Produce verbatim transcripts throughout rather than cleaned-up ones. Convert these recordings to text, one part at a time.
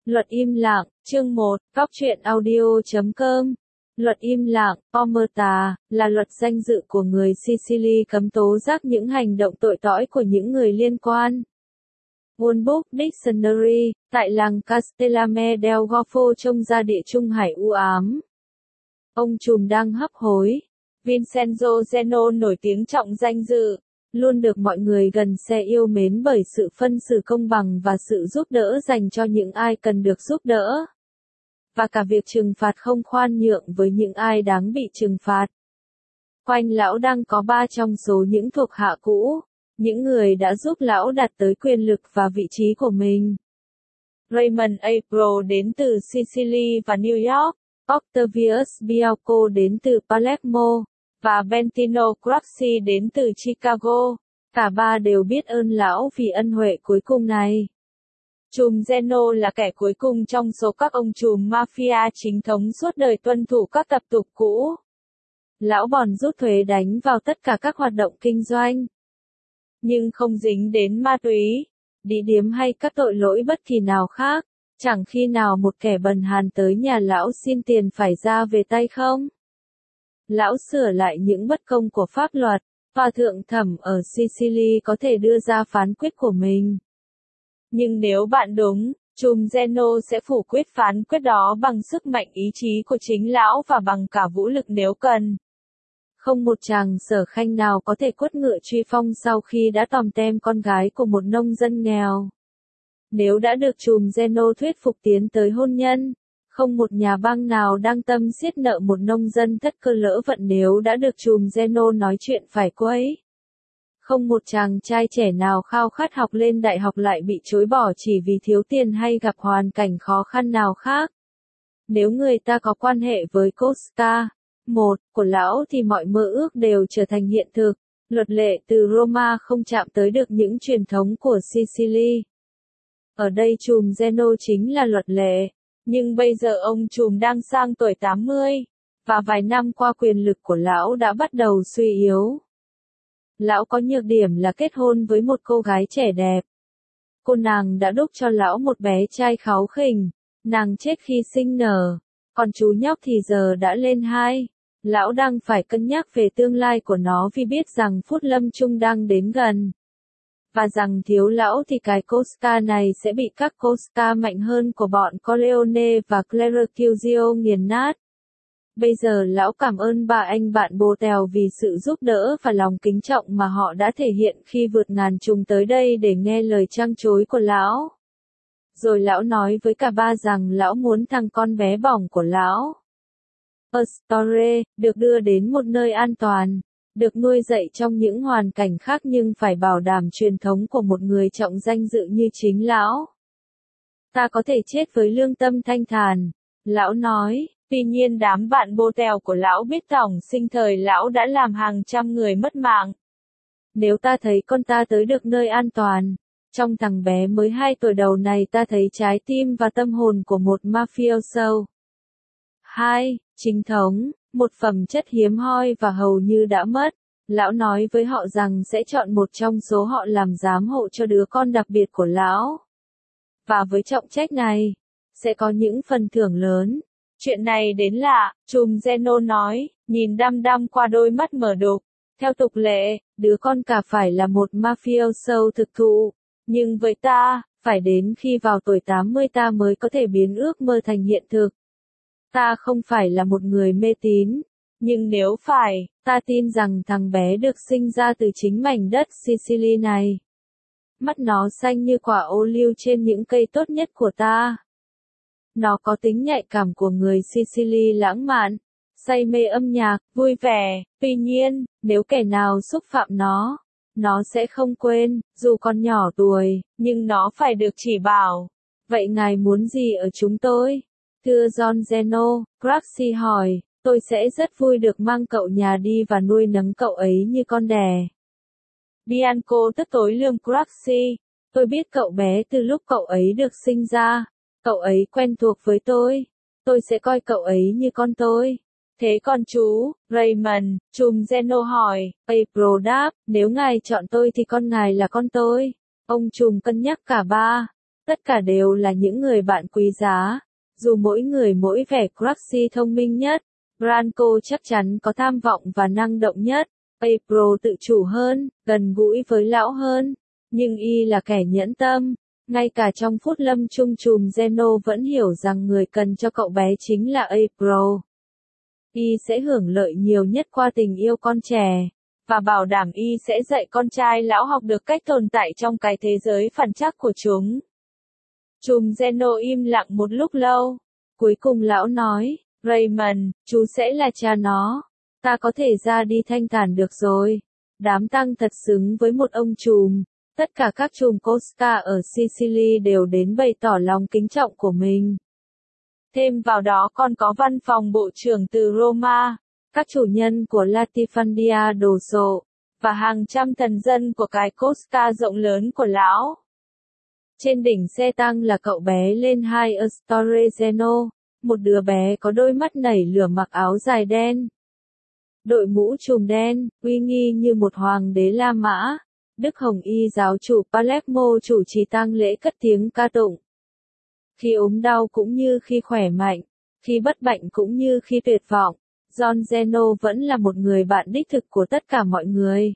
Luật im lặng, chương một, góc truyện audio chấm com. Luật im lặng, omerta, là luật danh dự của người Sicily cấm tố giác những hành động tội lỗi của những người liên quan. World Dictionary, tại làng Castellame del Golfo trông ra địa trung hải u ám. Ông trùm đang hấp hối. Vincenzo Zeno nổi tiếng trọng danh dự, luôn được mọi người gần xe yêu mến bởi sự phân xử công bằng và sự giúp đỡ dành cho những ai cần được giúp đỡ. Và cả việc trừng phạt không khoan nhượng với những ai đáng bị trừng phạt. Quanh lão đang có ba trong số những thuộc hạ cũ, những người đã giúp lão đạt tới quyền lực và vị trí của mình. Raymond April đến từ Sicily và New York, Octavius Bianco đến từ Palermo, và Benigno Grassi đến từ Chicago. Cả ba đều biết ơn lão vì ân huệ cuối cùng này. Trùm Zeno là kẻ cuối cùng trong số các ông trùm mafia chính thống suốt đời tuân thủ các tập tục cũ. Lão bòn rút thuế đánh vào tất cả các hoạt động kinh doanh, nhưng không dính đến ma túy, đi điếm hay các tội lỗi bất kỳ nào khác. Chẳng khi nào một kẻ bần hàn tới nhà lão xin tiền phải ra về tay không. Lão sửa lại những bất công của pháp luật, và thượng thẩm ở Sicily có thể đưa ra phán quyết của mình. Nhưng nếu bạn đúng, trùm Zeno sẽ phủ quyết phán quyết đó bằng sức mạnh ý chí của chính lão và bằng cả vũ lực nếu cần. Không một chàng sở khanh nào có thể quất ngựa truy phong sau khi đã tòm tem con gái của một nông dân nghèo. Nếu đã được trùm Zeno thuyết phục tiến tới hôn nhân, không một nhà băng nào đang tâm xiết nợ một nông dân thất cơ lỡ vận nếu đã được trùm Zeno nói chuyện phải quấy. Không một chàng trai trẻ nào khao khát học lên đại học lại bị chối bỏ chỉ vì thiếu tiền hay gặp hoàn cảnh khó khăn nào khác. Nếu người ta có quan hệ với Cosca, một, của lão thì mọi mơ ước đều trở thành hiện thực. Luật lệ từ Roma không chạm tới được những truyền thống của Sicily. Ở đây trùm Zeno chính là luật lệ, nhưng bây giờ ông trùm đang sang tuổi tám mươi, và vài năm qua quyền lực của lão đã bắt đầu suy yếu. Lão có nhược điểm là kết hôn với một cô gái trẻ đẹp. Cô nàng đã đúc cho lão một bé trai kháu khỉnh, nàng chết khi sinh nở, còn chú nhóc thì giờ đã lên hai. Lão đang phải cân nhắc về tương lai của nó vì biết rằng phút lâm chung đang đến gần. Và rằng thiếu lão thì cái Cosca này sẽ bị các Cosca mạnh hơn của bọn Corleone và Clericugio nghiền nát. Bây giờ lão cảm ơn ba anh bạn bồ tèo vì sự giúp đỡ và lòng kính trọng mà họ đã thể hiện khi vượt ngàn trùng tới đây để nghe lời trăng trối của lão. Rồi lão nói với cả ba rằng lão muốn thằng con bé bỏng của lão, Astore, được đưa đến một nơi an toàn, được nuôi dạy trong những hoàn cảnh khác nhưng phải bảo đảm truyền thống của một người trọng danh dự như chính lão. Ta có thể chết với lương tâm thanh thản, lão nói. Tuy nhiên đám bạn bô tèo của lão biết tổng sinh thời lão đã làm hàng trăm người mất mạng. Nếu ta thấy con ta tới được nơi an toàn, trong thằng bé mới hai tuổi đầu này ta thấy trái tim và tâm hồn của một mafioso. hai. Chính thống, một phẩm chất hiếm hoi và hầu như đã mất. Lão nói với họ rằng sẽ chọn một trong số họ làm giám hộ cho đứa con đặc biệt của lão. Và với trọng trách này, sẽ có những phần thưởng lớn. Chuyện này đến lạ, trùm Zeno nói, nhìn đăm đăm qua đôi mắt mở đục. Theo tục lệ, đứa con cả phải là một mafioso thực thụ. Nhưng với ta, phải đến khi vào tuổi tám mươi ta mới có thể biến ước mơ thành hiện thực. Ta không phải là một người mê tín, nhưng nếu phải, ta tin rằng thằng bé được sinh ra từ chính mảnh đất Sicily này. Mắt nó xanh như quả ô liu trên những cây tốt nhất của ta. Nó có tính nhạy cảm của người Sicily lãng mạn, say mê âm nhạc, vui vẻ. Tuy nhiên, nếu kẻ nào xúc phạm nó, nó sẽ không quên, dù còn nhỏ tuổi, nhưng nó phải được chỉ bảo. Vậy ngài muốn gì ở chúng tôi? Thưa John Zeno, Grassi hỏi, tôi sẽ rất vui được mang cậu nhà đi và nuôi nấng cậu ấy như con đẻ. Bianco tức tối lườm Grassi, tôi biết cậu bé từ lúc cậu ấy được sinh ra. Cậu ấy quen thuộc với tôi, tôi sẽ coi cậu ấy như con tôi. Thế còn chú, Raymond, trùm Zeno hỏi, April đáp, nếu ngài chọn tôi thì con ngài là con tôi. Ông trùm cân nhắc cả ba. Tất cả đều là những người bạn quý giá. Dù mỗi người mỗi vẻ cruxy thông minh nhất, Branko chắc chắn có tham vọng và năng động nhất. April tự chủ hơn, gần gũi với lão hơn. Nhưng y là kẻ nhẫn tâm. Ngay cả trong phút lâm chung chùm Zeno vẫn hiểu rằng người cần cho cậu bé chính là April. Y sẽ hưởng lợi nhiều nhất qua tình yêu con trẻ. Và bảo đảm y sẽ dạy con trai lão học được cách tồn tại trong cái thế giới phản trắc của chúng. Chùm Zeno im lặng một lúc lâu. Cuối cùng lão nói, Raymond, chú sẽ là cha nó. Ta có thể ra đi thanh thản được rồi. Đám tang thật xứng với một ông trùm. Tất cả các trùm Costa ở Sicily đều đến bày tỏ lòng kính trọng của mình. Thêm vào đó còn có văn phòng bộ trưởng từ Roma, các chủ nhân của Latifandia đồ sộ, và hàng trăm thần dân của cái Costa rộng lớn của lão. Trên đỉnh xe tăng là cậu bé lên hai Astore Zeno, một đứa bé có đôi mắt nảy lửa mặc áo dài đen. Đội mũ trùm đen, uy nghi như một hoàng đế La Mã. Đức Hồng Y giáo chủ Palermo chủ trì tang lễ cất tiếng ca tụng. Khi ốm đau cũng như khi khỏe mạnh, khi bất bệnh cũng như khi tuyệt vọng, John Zeno vẫn là một người bạn đích thực của tất cả mọi người.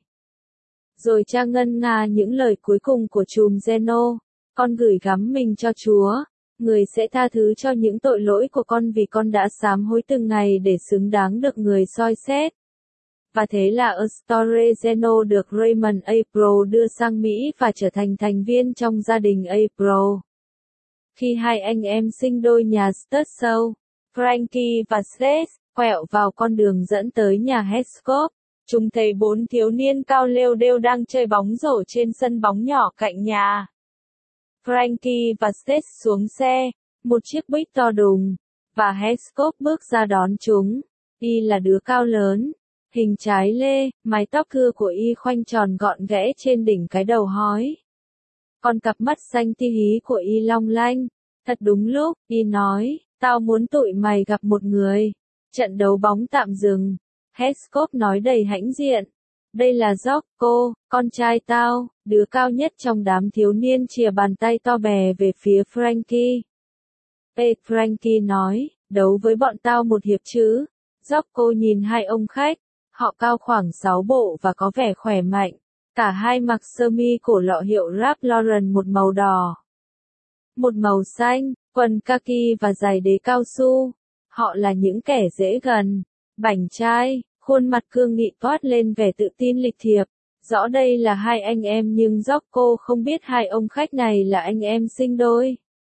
Rồi cha ngân nga những lời cuối cùng của chùm Zeno, con gửi gắm mình cho Chúa, người sẽ tha thứ cho những tội lỗi của con vì con đã sám hối từng ngày để xứng đáng được người soi xét. Và thế là Astore Zeno được Raymond April đưa sang Mỹ và trở thành thành viên trong gia đình April. Khi hai anh em sinh đôi nhà Sturcell, Frankie và Seth, quẹo vào con đường dẫn tới nhà Hescop, chúng thấy bốn thiếu niên cao lêu đêu đang chơi bóng rổ trên sân bóng nhỏ cạnh nhà. Frankie và Seth xuống xe, một chiếc buýt to đùng, và Hescop bước ra đón chúng. Y là đứa cao lớn, hình trái lê, mái tóc cưa của y khoanh tròn gọn ghẽ trên đỉnh cái đầu hói. Còn cặp mắt xanh ti hí của y long lanh. Thật đúng lúc, y nói, tao muốn tụi mày gặp một người. Trận đấu bóng tạm dừng. Hescop nói đầy hãnh diện. Đây là Jocko, con trai tao, đứa cao nhất trong đám thiếu niên chìa bàn tay to bè về phía Frankie. Ê, Frankie nói, đấu với bọn tao một hiệp chứ. Jocko nhìn hai ông khách, họ cao khoảng sáu bộ và có vẻ khỏe mạnh. Cả hai mặc sơ mi cổ lọ hiệu Ralph Lauren một màu đỏ, một màu xanh, quần kaki và giày đế cao su. Họ là những kẻ dễ gần, bảnh trai, khuôn mặt cương nghị toát lên vẻ tự tin lịch thiệp. Rõ đây là hai anh em nhưng Jocko không biết hai ông khách này là anh em sinh đôi.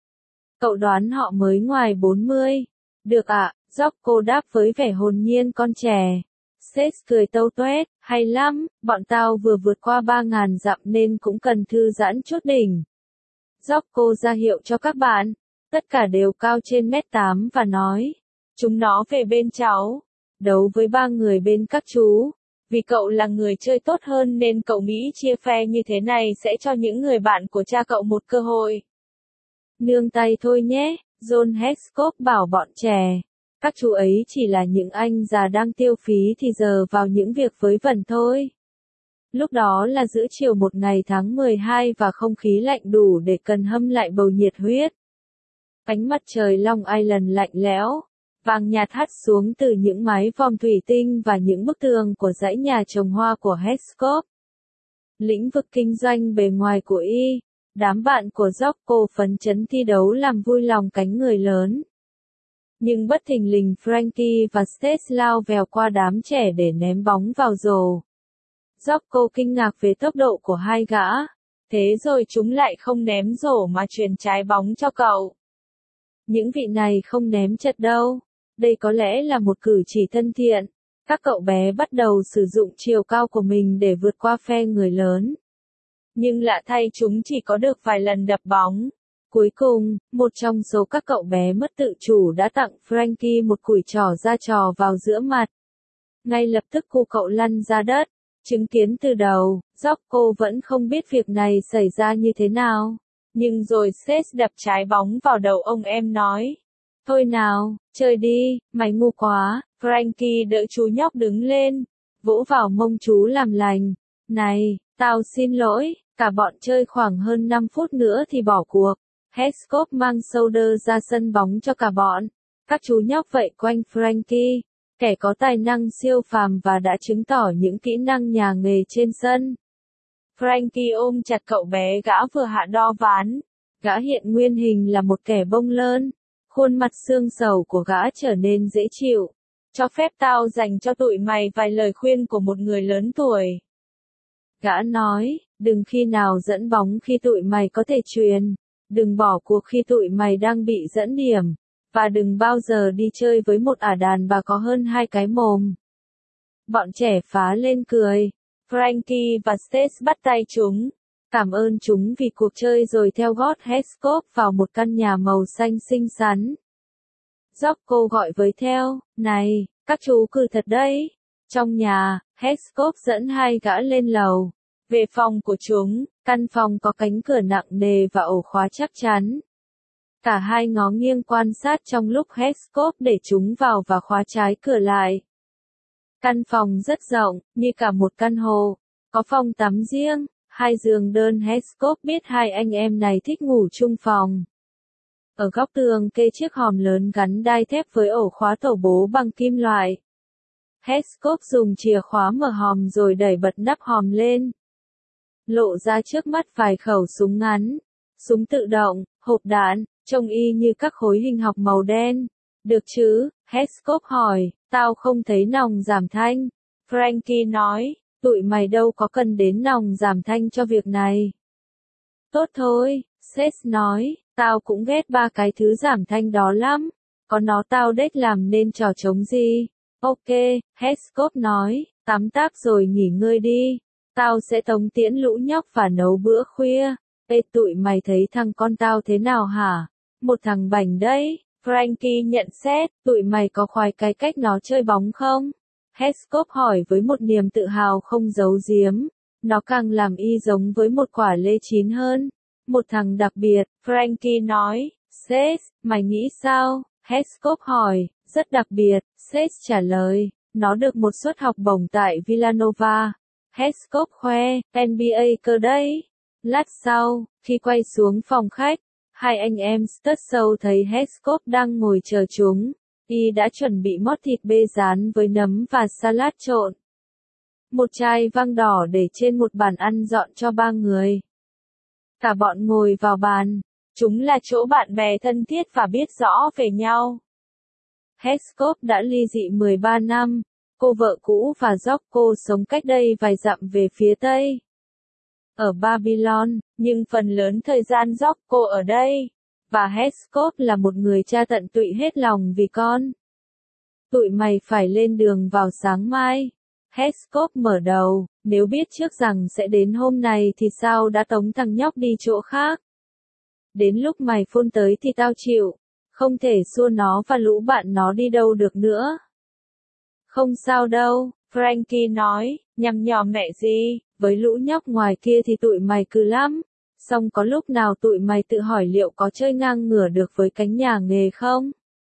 Cậu đoán họ mới ngoài bốn mươi. Được ạ, à, Jocko đáp với vẻ hồn nhiên con trẻ. Seth cười tâu tuét, hay lắm, bọn tao vừa vượt qua ba ngàn dặm nên cũng cần thư giãn chút đỉnh. Jocko ra hiệu cho các bạn, tất cả đều cao trên mét tám và nói, chúng nó về bên cháu, đấu với ba người bên các chú. Vì cậu là người chơi tốt hơn nên cậu nghĩ chia phe như thế này sẽ cho những người bạn của cha cậu một cơ hội. Nương tay thôi nhé, John Hescop bảo bọn trẻ. Các chú ấy chỉ là những anh già đang tiêu phí thì giờ vào những việc với vẩn thôi. Lúc đó là giữa chiều một ngày tháng mười hai và không khí lạnh đủ để cần hâm lại bầu nhiệt huyết. Ánh mặt trời Long Island lạnh lẽo, vàng nhạt hắt xuống từ những mái vòm thủy tinh và những bức tường của dãy nhà trồng hoa của Hescop. Lĩnh vực kinh doanh bề ngoài của y, đám bạn của Jocko phấn chấn thi đấu làm vui lòng cánh người lớn. Nhưng bất thình lình Frankie và Seth lao vèo qua đám trẻ để ném bóng vào rổ. Jocko kinh ngạc về tốc độ của hai gã. Thế rồi chúng lại không ném rổ mà chuyền trái bóng cho cậu. Những vị này không ném chật đâu. Đây có lẽ là một cử chỉ thân thiện. Các cậu bé bắt đầu sử dụng chiều cao của mình để vượt qua phe người lớn. Nhưng lạ thay chúng chỉ có được vài lần đập bóng. Cuối cùng, một trong số các cậu bé mất tự chủ đã tặng Frankie một cùi trỏ ra trò vào giữa mặt. Ngay lập tức cô cậu lăn ra đất. Chứng kiến từ đầu, Jocko vẫn không biết việc này xảy ra như thế nào. Nhưng rồi Seth đập trái bóng vào đầu ông em nói. Thôi nào, chơi đi, mày ngu quá. Frankie đỡ chú nhóc đứng lên, vỗ vào mông chú làm lành. Này, tao xin lỗi, cả bọn chơi khoảng hơn năm phút nữa thì bỏ cuộc. Hescope mang Soder ra sân bóng cho cả bọn. Các chú nhóc vậy quanh Frankie, kẻ có tài năng siêu phàm và đã chứng tỏ những kỹ năng nhà nghề trên sân. Frankie ôm chặt cậu bé gã vừa hạ đo ván. Gã hiện nguyên hình là một kẻ bông lơn. Khuôn mặt xương sầu của gã trở nên dễ chịu. Cho phép tao dành cho tụi mày vài lời khuyên của một người lớn tuổi. Gã nói, đừng khi nào dẫn bóng khi tụi mày có thể chuyền. Đừng bỏ cuộc khi tụi mày đang bị dẫn điểm. Và đừng bao giờ đi chơi với một ả đàn bà có hơn hai cái mồm. Bọn trẻ phá lên cười. Frankie và Stace bắt tay chúng. Cảm ơn chúng vì cuộc chơi rồi theo gót Hescope vào một căn nhà màu xanh xinh xắn. Jocko gọi với theo, này, các chú cừ thật đấy. Trong nhà, Hescope dẫn hai gã lên lầu. Về phòng của chúng, căn phòng có cánh cửa nặng nề và ổ khóa chắc chắn. Cả hai ngó nghiêng quan sát trong lúc Hescope để chúng vào và khóa trái cửa lại. Căn phòng rất rộng, như cả một căn hồ. Có phòng tắm riêng, hai giường đơn. Hescope biết hai anh em này thích ngủ chung phòng. Ở góc tường kê chiếc hòm lớn gắn đai thép với ổ khóa tổ bố bằng kim loại. Hescope dùng chìa khóa mở hòm rồi đẩy bật nắp hòm lên. Lộ ra trước mắt vài khẩu súng ngắn, súng tự động, hộp đạn, trông y như các khối hình học màu đen. Được chứ? Hescope hỏi, tao không thấy nòng giảm thanh. Frankie nói, tụi mày đâu có cần đến nòng giảm thanh cho việc này. Tốt thôi, Seth nói, tao cũng ghét ba cái thứ giảm thanh đó lắm. Có nó tao đếch làm nên trò trống gì. Ok, Hescope nói, tắm táp rồi nghỉ ngơi đi. Tao sẽ tống tiễn lũ nhóc và nấu bữa khuya. Ê tụi mày thấy thằng con tao thế nào hả? Một thằng bảnh đấy. Frankie nhận xét, tụi mày có khoái cái cách nó chơi bóng không? Hescope hỏi với một niềm tự hào không giấu giếm. Nó càng làm y giống với một quả lê chín hơn. Một thằng đặc biệt, Frankie nói. Seth, mày nghĩ sao? Hescope hỏi. Rất đặc biệt, Seth trả lời. Nó được một suất học bổng tại Villanova. Hescope khoe, en bi ây cơ đấy. Lát sau, khi quay xuống phòng khách, hai anh em Studsow thấy Hescope đang ngồi chờ chúng. Y đã chuẩn bị mót thịt bê rán với nấm và salad trộn. Một chai vang đỏ để trên một bàn ăn dọn cho ba người. Cả bọn ngồi vào bàn. Chúng là chỗ bạn bè thân thiết và biết rõ về nhau. Hescope đã ly dị mười ba năm. Cô vợ cũ và Jocko sống cách đây vài dặm về phía tây. Ở Babylon, nhưng phần lớn thời gian Jocko ở đây. Và Hescope là một người cha tận tụy hết lòng vì con. Tụi mày phải lên đường vào sáng mai. Hescope mở đầu, nếu biết trước rằng sẽ đến hôm này thì sao đã tống thằng nhóc đi chỗ khác. Đến lúc mày phone tới thì tao chịu. Không thể xua nó và lũ bạn nó đi đâu được nữa. Không sao đâu, Frankie nói, nhằm nhò mẹ gì, với lũ nhóc ngoài kia thì tụi mày cứ lắm. Xong có lúc nào tụi mày tự hỏi liệu có chơi ngang ngửa được với cánh nhà nghề không?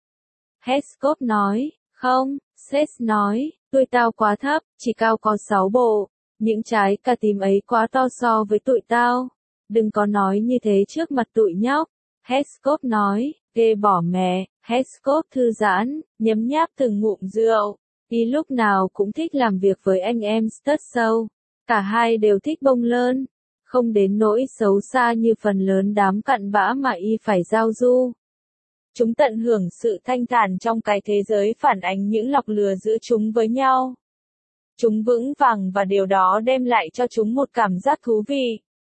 Hescope nói, không, Seth nói, tụi tao quá thấp, chỉ cao có sáu bộ. Những trái cà tím ấy quá to so với tụi tao. Đừng có nói như thế trước mặt tụi nhóc. Hescope nói, ghê bỏ mẹ. Hescope thư giãn, nhấm nháp từng ngụm rượu. Y lúc nào cũng thích làm việc với anh em Studsow. Cả hai đều thích bông lơn. Không đến nỗi xấu xa như phần lớn đám cặn bã mà y phải giao du. Chúng tận hưởng sự thanh thản trong cái thế giới phản ánh những lọc lừa giữa chúng với nhau. Chúng vững vàng và điều đó đem lại cho chúng một cảm giác thú vị.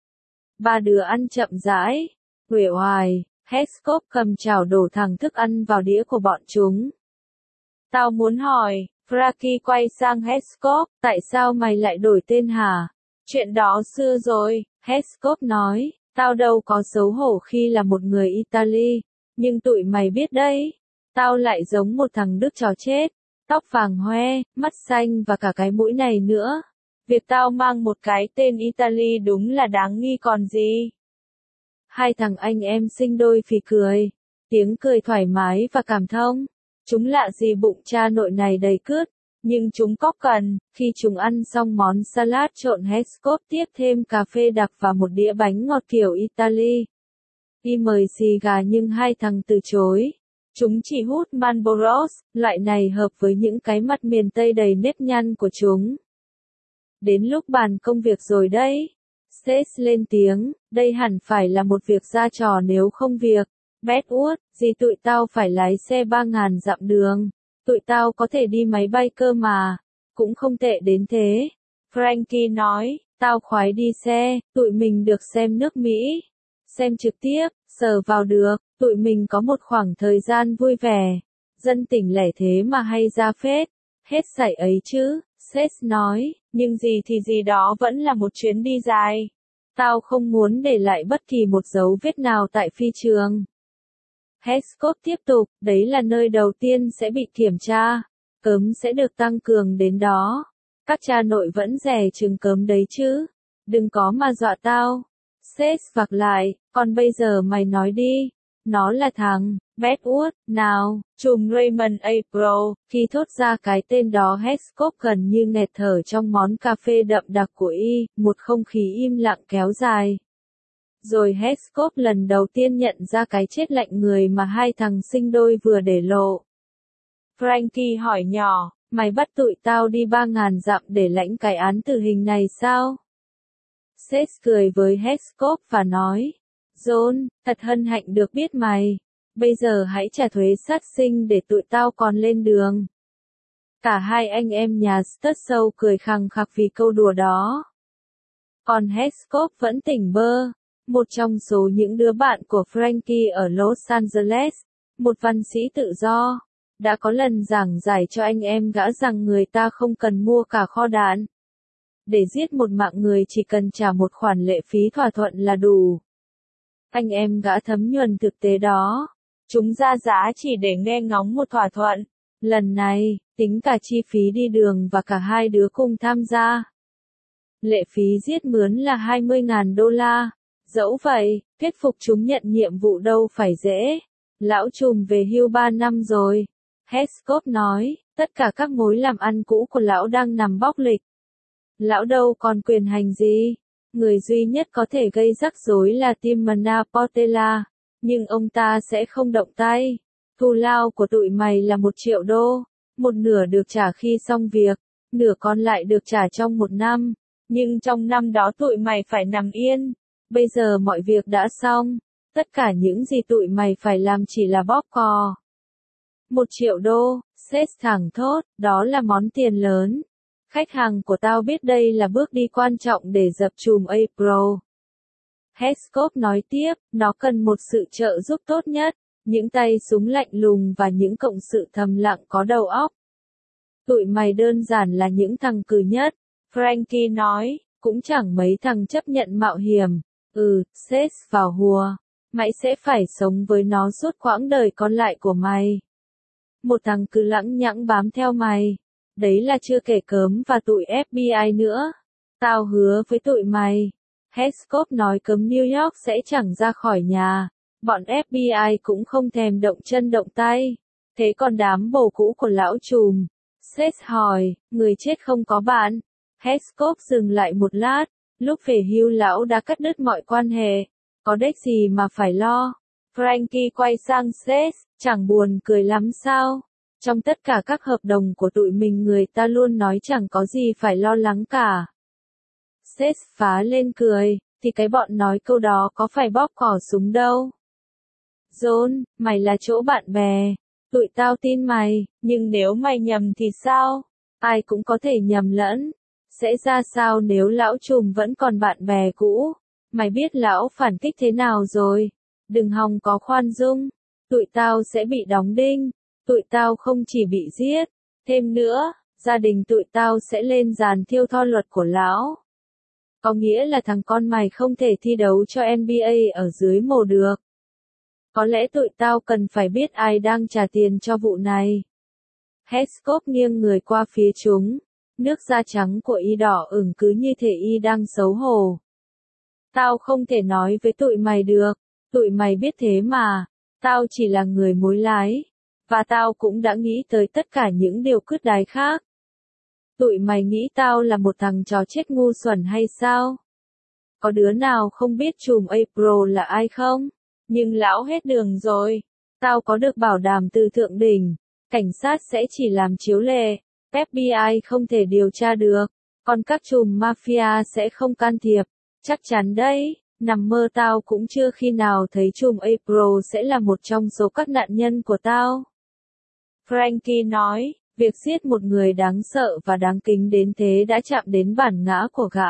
Ba đứa ăn chậm rãi, uể oải. Hescope cầm chảo đổ thẳng thức ăn vào đĩa của bọn chúng. Tao muốn hỏi, Frankie quay sang Hescope, tại sao mày lại đổi tên hả? Chuyện đó xưa rồi, Hescope nói, tao đâu có xấu hổ khi là một người Italy, nhưng tụi mày biết đấy, tao lại giống một thằng Đức chó chết, tóc vàng hoe, mắt xanh và cả cái mũi này nữa. Việc tao mang một cái tên Italy đúng là đáng nghi còn gì. Hai thằng anh em sinh đôi phì cười, tiếng cười thoải mái và cảm thông. Chúng lạ gì bụng cha nội này đầy cứt, nhưng chúng có cần. Khi chúng ăn xong món salad trộn, Hescope tiếp thêm cà phê đặc và một đĩa bánh ngọt kiểu Italy. Y mời xì gà nhưng hai thằng từ chối. Chúng chỉ hút Marlboros, loại này hợp với những cái mặt miền Tây đầy nếp nhăn của chúng. Đến lúc bàn công việc rồi đấy. Seth lên tiếng, đây hẳn phải là một việc ra trò nếu không việc. Bedwood, gì tụi tao phải lái xe ba ngàn dặm đường. Tụi tao có thể đi máy bay cơ mà. Cũng không tệ đến thế. Frankie nói, tao khoái đi xe, tụi mình được xem nước Mỹ. Xem trực tiếp, sờ vào được, tụi mình có một khoảng thời gian vui vẻ. Dân tỉnh lẻ thế mà hay ra phết. Hết sảy ấy chứ, Seth nói, nhưng gì thì gì đó vẫn là một chuyến đi dài. Tao không muốn để lại bất kỳ một dấu vết nào tại phi trường. Hescott tiếp tục, đấy là nơi đầu tiên sẽ bị kiểm tra. Cấm sẽ được tăng cường đến đó. Các cha nội vẫn rẻ chừng cấm đấy chứ. Đừng có mà dọa tao. Seth vặc lại, còn bây giờ mày nói đi. Nó là thằng Bedwood, nào, trùm Raymond April. Khi thốt ra cái tên đó Hescott gần như nghẹt thở trong món cà phê đậm đặc của y, một không khí im lặng kéo dài. Rồi Hescott lần đầu tiên nhận ra cái chết lạnh người mà hai thằng sinh đôi vừa để lộ. Frankie hỏi nhỏ, mày bắt tụi tao đi ba ngàn dặm để lãnh cái án tử hình này sao? Seth cười với Hescott và nói, John, thật hân hạnh được biết mày. Bây giờ hãy trả thuế sát sinh để tụi tao còn lên đường. Cả hai anh em nhà Studshow cười khằng khặc vì câu đùa đó. Còn Hescott vẫn tỉnh bơ. Một trong số những đứa bạn của Frankie ở Los Angeles, một văn sĩ tự do, đã có lần giảng giải cho anh em gã rằng người ta không cần mua cả kho đạn. Để giết một mạng người chỉ cần trả một khoản lệ phí thỏa thuận là đủ. Anh em gã thấm nhuần thực tế đó. Chúng ra giá chỉ để nghe ngóng một thỏa thuận. Lần này, tính cả chi phí đi đường và cả hai đứa cùng tham gia. Lệ phí giết mướn là hai mươi ngàn đô la. Dẫu vậy, thuyết phục chúng nhận nhiệm vụ đâu phải dễ. Lão trùm về hưu ba năm rồi. Hescott nói, tất cả các mối làm ăn cũ của lão đang nằm bóc lịch. Lão đâu còn quyền hành gì. Người duy nhất có thể gây rắc rối là Timothy Portela. Nhưng ông ta sẽ không động tay. Thù lao của tụi mày là một triệu đô. Một nửa được trả khi xong việc. Nửa còn lại được trả trong một năm. Nhưng trong năm đó tụi mày phải nằm yên. Bây giờ mọi việc đã xong. Tất cả những gì tụi mày phải làm chỉ là bóp cò. Một triệu đô, Seth thẳng thốt, đó là món tiền lớn. Khách hàng của tao biết đây là bước đi quan trọng để dập chùm April. Hescott nói tiếp, nó cần một sự trợ giúp tốt nhất, những tay súng lạnh lùng và những cộng sự thầm lặng có đầu óc. Tụi mày đơn giản là những thằng cừ nhất, Frankie nói, cũng chẳng mấy thằng chấp nhận mạo hiểm. Ừ, Seth vào hùa, mày sẽ phải sống với nó suốt quãng đời còn lại của mày. Một thằng cứ lẳng nhẳng bám theo mày. Đấy là chưa kể cấm và tụi ép bê i nữa. Tao hứa với tụi mày. Hescott nói cấm New York sẽ chẳng ra khỏi nhà. Bọn ép bê i cũng không thèm động chân động tay. Thế còn đám bồ cũ của lão trùm? Seth hỏi, người chết không có bạn. Hescott dừng lại một lát. Lúc về hưu lão đã cắt đứt mọi quan hệ. Có đếch gì mà phải lo. Frankie quay sang Seth, chẳng buồn cười lắm sao? Trong tất cả các hợp đồng của tụi mình người ta luôn nói chẳng có gì phải lo lắng cả. Seth phá lên cười, thì cái bọn nói câu đó có phải bóp cò súng đâu. John, mày là chỗ bạn bè. Tụi tao tin mày, nhưng nếu mày nhầm thì sao? Ai cũng có thể nhầm lẫn. Sẽ ra sao nếu lão trùm vẫn còn bạn bè cũ? Mày biết lão phản kích thế nào rồi? Đừng hòng có khoan dung. Tụi tao sẽ bị đóng đinh. Tụi tao không chỉ bị giết. Thêm nữa, gia đình tụi tao sẽ lên giàn thiêu tho luật của lão. Có nghĩa là thằng con mày không thể thi đấu cho en bê a ở dưới mồ được. Có lẽ tụi tao cần phải biết ai đang trả tiền cho vụ này. Hescott nghiêng người qua phía chúng. Nước da trắng của y đỏ ửng cứ như thể y đang xấu hổ. Tao không thể nói với tụi mày được. Tụi mày biết thế mà. Tao chỉ là người mối lái. Và tao cũng đã nghĩ tới tất cả những điều cứt đái khác. Tụi mày nghĩ tao là một thằng chó chết ngu xuẩn hay sao? Có đứa nào không biết trùm April là ai không? Nhưng lão hết đường rồi. Tao có được bảo đảm từ thượng đỉnh. Cảnh sát sẽ chỉ làm chiếu lệ. ép bê i không thể điều tra được. Còn các trùm mafia sẽ không can thiệp. Chắc chắn đấy. Nằm mơ tao cũng chưa khi nào thấy trùm April sẽ là một trong số các nạn nhân của tao. Frankie nói, việc giết một người đáng sợ và đáng kính đến thế đã chạm đến bản ngã của gã.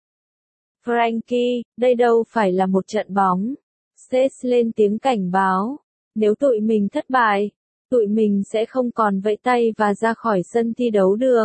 Frankie, đây đâu phải là một trận bóng. Seth lên tiếng cảnh báo. Nếu tụi mình thất bại, tụi mình sẽ không còn vẫy tay và ra khỏi sân thi đấu được.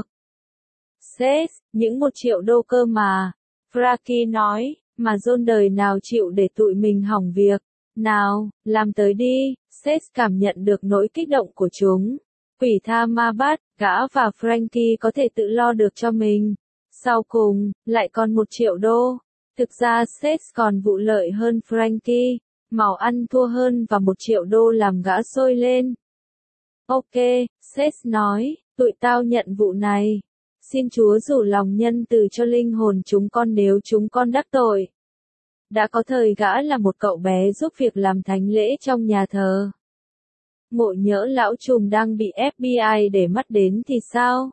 Seth, những một triệu đô cơ mà. Frankie nói, mà John đời nào chịu để tụi mình hỏng việc. Nào, làm tới đi. Seth cảm nhận được nỗi kích động của chúng. Quỷ tha ma bắt, gã và Frankie có thể tự lo được cho mình. Sau cùng, lại còn một triệu đô. Thực ra Seth còn vụ lợi hơn Frankie. Màu ăn thua hơn và một triệu đô làm gã sôi lên. Ok, Seth nói, tụi tao nhận vụ này. Xin Chúa rủ lòng nhân từ cho linh hồn chúng con nếu chúng con đắc tội. Đã có thời gã là một cậu bé giúp việc làm thánh lễ trong nhà thờ. Ngộ nhỡ lão trùm đang bị ép bê i để mắt đến thì sao?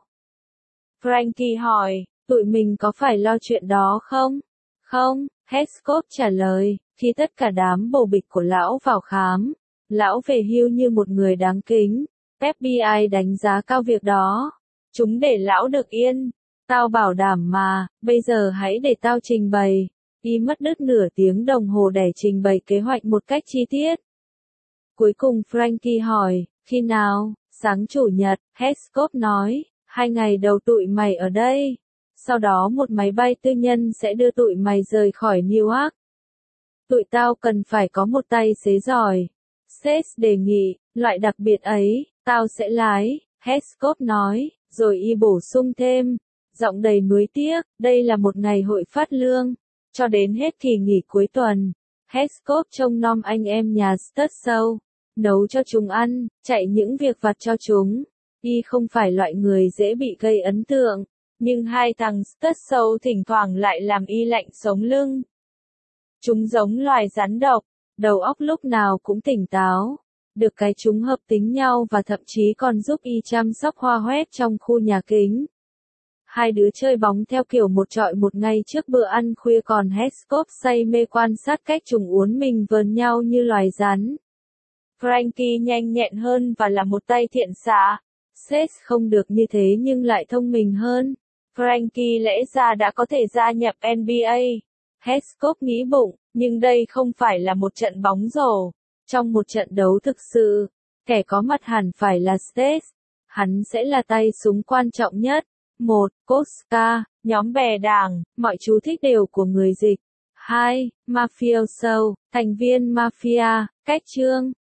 Frankie hỏi, tụi mình có phải lo chuyện đó không? Không, Hescott trả lời, khi tất cả đám bầu bịch của lão vào khám, lão về hưu như một người đáng kính, ép bê i đánh giá cao việc đó. Chúng để lão được yên. Tao bảo đảm mà, bây giờ hãy để tao trình bày. Y mất đứt nửa tiếng đồng hồ để trình bày kế hoạch một cách chi tiết. Cuối cùng Frankie hỏi, khi nào? Sáng chủ nhật, Hescott nói, hai ngày đầu tụi mày ở đây. Sau đó một máy bay tư nhân sẽ đưa tụi mày rời khỏi Newark. Tụi tao cần phải có một tay xế giỏi. Seth đề nghị, loại đặc biệt ấy, tao sẽ lái, Hescott nói, rồi y bổ sung thêm, giọng đầy nuối tiếc, đây là một ngày hội phát lương, cho đến hết kỳ nghỉ cuối tuần. Hescott trông nom anh em nhà Studsow, nấu cho chúng ăn, chạy những việc vặt cho chúng. Y không phải loại người dễ bị gây ấn tượng, nhưng hai thằng Studsow thỉnh thoảng lại làm y lạnh sống lưng. Chúng giống loài rắn độc, đầu óc lúc nào cũng tỉnh táo. Được cái chúng hợp tính nhau và thậm chí còn giúp y chăm sóc hoa hoét trong khu nhà kính. Hai đứa chơi bóng theo kiểu một trọi một ngay trước bữa ăn khuya còn Hescott say mê quan sát cách chúng uốn mình vờn nhau như loài rắn. Frankie nhanh nhẹn hơn và là một tay thiện xạ. Seth không được như thế nhưng lại thông minh hơn. Frankie lẽ ra đã có thể gia nhập en bê a. Hescott nghĩ bụng, nhưng đây không phải là một trận bóng rổ. Trong một trận đấu thực sự, kẻ có mặt hẳn phải là Seth. Hắn sẽ là tay súng quan trọng nhất. một. Koska, nhóm bè đảng, mọi chú thích đều của người dịch. hai. Mafioso, thành viên mafia, cách chương.